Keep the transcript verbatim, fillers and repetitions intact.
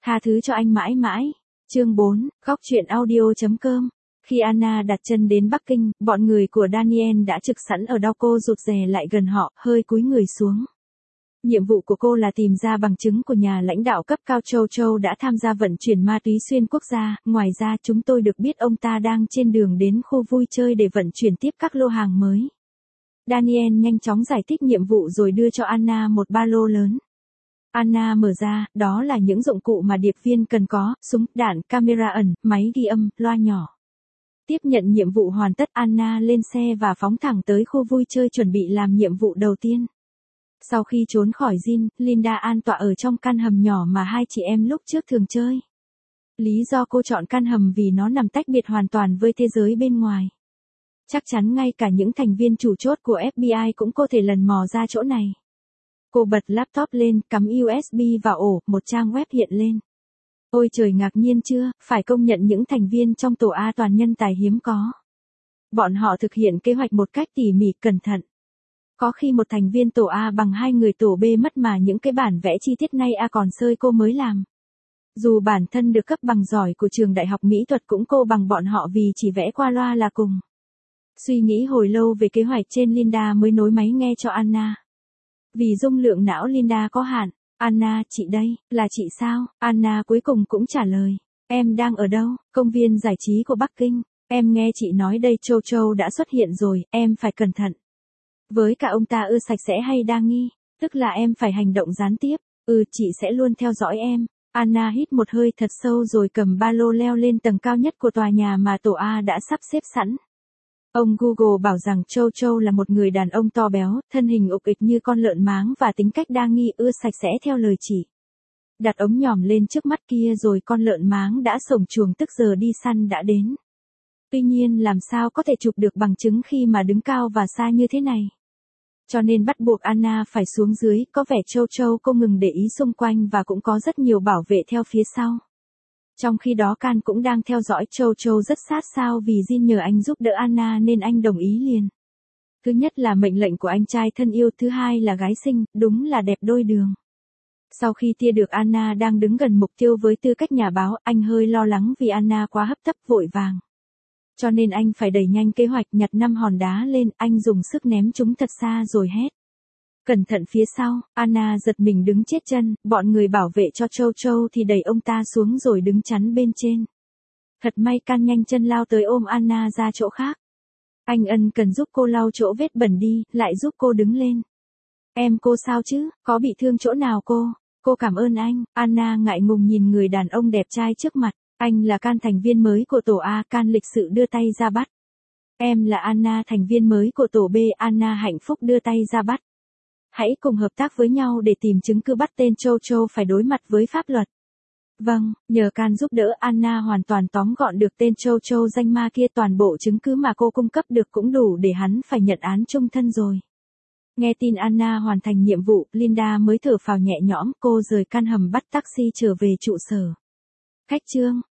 Tha thứ cho anh mãi mãi. Chương bốn, góc truyện audio.com. Khi Anna đặt chân đến Bắc Kinh, bọn người của Daniel đã trực sẵn ở đó. Cô rụt rè lại gần họ, hơi cúi người xuống. Nhiệm vụ của cô là tìm ra bằng chứng của nhà lãnh đạo cấp cao Châu Châu đã tham gia vận chuyển ma túy xuyên quốc gia. Ngoài ra chúng tôi được biết ông ta đang trên đường đến khu vui chơi để vận chuyển tiếp các lô hàng mới. Daniel nhanh chóng giải thích nhiệm vụ rồi đưa cho Anna một ba lô lớn. Anna mở ra, đó là những dụng cụ mà điệp viên cần có, súng, đạn, camera ẩn, máy ghi âm, loa nhỏ. Tiếp nhận nhiệm vụ hoàn tất, Anna lên xe và phóng thẳng tới khu vui chơi chuẩn bị làm nhiệm vụ đầu tiên. Sau khi trốn khỏi Jin, Linda an tọa ở trong căn hầm nhỏ mà hai chị em lúc trước thường chơi. Lý do cô chọn căn hầm vì nó nằm tách biệt hoàn toàn với thế giới bên ngoài. Chắc chắn ngay cả những thành viên chủ chốt của ép bê i cũng có thể lần mò ra chỗ này. Cô bật laptop lên, cắm u ét bê vào ổ, một trang web hiện lên. Ôi trời, ngạc nhiên chưa, phải công nhận những thành viên trong tổ A toàn nhân tài hiếm có. Bọn họ thực hiện kế hoạch một cách tỉ mỉ, cẩn thận. Có khi một thành viên tổ A bằng hai người tổ B mất mà những cái bản vẽ chi tiết nay A còn sơi cô mới làm. Dù bản thân được cấp bằng giỏi của trường đại học mỹ thuật cũng cô bằng bọn họ vì chỉ vẽ qua loa là cùng. Suy nghĩ hồi lâu về kế hoạch trên, Linda mới nối máy nghe cho Anna. Vì dung lượng não Linda có hạn. Anna, chị đây, là chị sao? Anna cuối cùng cũng trả lời. Em đang ở đâu? Công viên giải trí của Bắc Kinh. Em nghe chị nói đây Châu Châu đã xuất hiện rồi, em phải cẩn thận. Với cả ông ta ưa sạch sẽ hay đa nghi, tức là em phải hành động gián tiếp. Ừ, chị sẽ luôn theo dõi em. Anna hít một hơi thật sâu rồi cầm ba lô leo lên tầng cao nhất của tòa nhà mà tổ A đã sắp xếp sẵn. Ông Google bảo rằng Châu Châu là một người đàn ông to béo, thân hình ục ịch như con lợn máng và tính cách đa nghi, ưa sạch sẽ theo lời chỉ. Đặt ống nhòm lên trước mắt kia rồi con lợn máng đã sổng chuồng tức giờ đi săn đã đến. Tuy nhiên làm sao có thể chụp được bằng chứng khi mà đứng cao và xa như thế này. Cho nên bắt buộc Anna phải xuống dưới, có vẻ Châu Châu cô ngừng để ý xung quanh và cũng có rất nhiều bảo vệ theo phía sau. Trong khi đó Can cũng đang theo dõi Châu Châu rất sát sao vì Jin nhờ anh giúp đỡ Anna nên anh đồng ý liền. Thứ nhất là mệnh lệnh của anh trai thân yêu, thứ hai là gái xinh, đúng là đẹp đôi đường. Sau khi tia được Anna đang đứng gần mục tiêu với tư cách nhà báo, anh hơi lo lắng vì Anna quá hấp tấp vội vàng. Cho nên anh phải đẩy nhanh kế hoạch, nhặt năm hòn đá lên, anh dùng sức ném chúng thật xa rồi hét. Cẩn thận phía sau. Anna giật mình đứng chết chân, bọn người bảo vệ cho Châu Châu thì đẩy ông ta xuống rồi đứng chắn bên trên. Thật may Can nhanh chân lao tới ôm Anna ra chỗ khác. Anh ân cần giúp cô lau chỗ vết bẩn đi, lại giúp cô đứng lên. Em cô sao chứ, có bị thương chỗ nào cô? Cô cảm ơn anh. Anna ngại ngùng nhìn người đàn ông đẹp trai trước mặt. Anh là Can, thành viên mới của tổ A. Can lịch sự đưa tay ra bắt. Em là Anna, thành viên mới của tổ B. Anna hạnh phúc đưa tay ra bắt. Hãy cùng hợp tác với nhau để tìm chứng cứ bắt tên Châu Châu phải đối mặt với pháp luật. Vâng, nhờ Can giúp đỡ, Anna hoàn toàn tóm gọn được tên Châu Châu danh ma kia, toàn bộ chứng cứ mà cô cung cấp được cũng đủ để hắn phải nhận án chung thân rồi. Nghe tin Anna hoàn thành nhiệm vụ, Linda mới thở phào nhẹ nhõm, cô rời căn hầm bắt taxi trở về trụ sở. Khách Trương,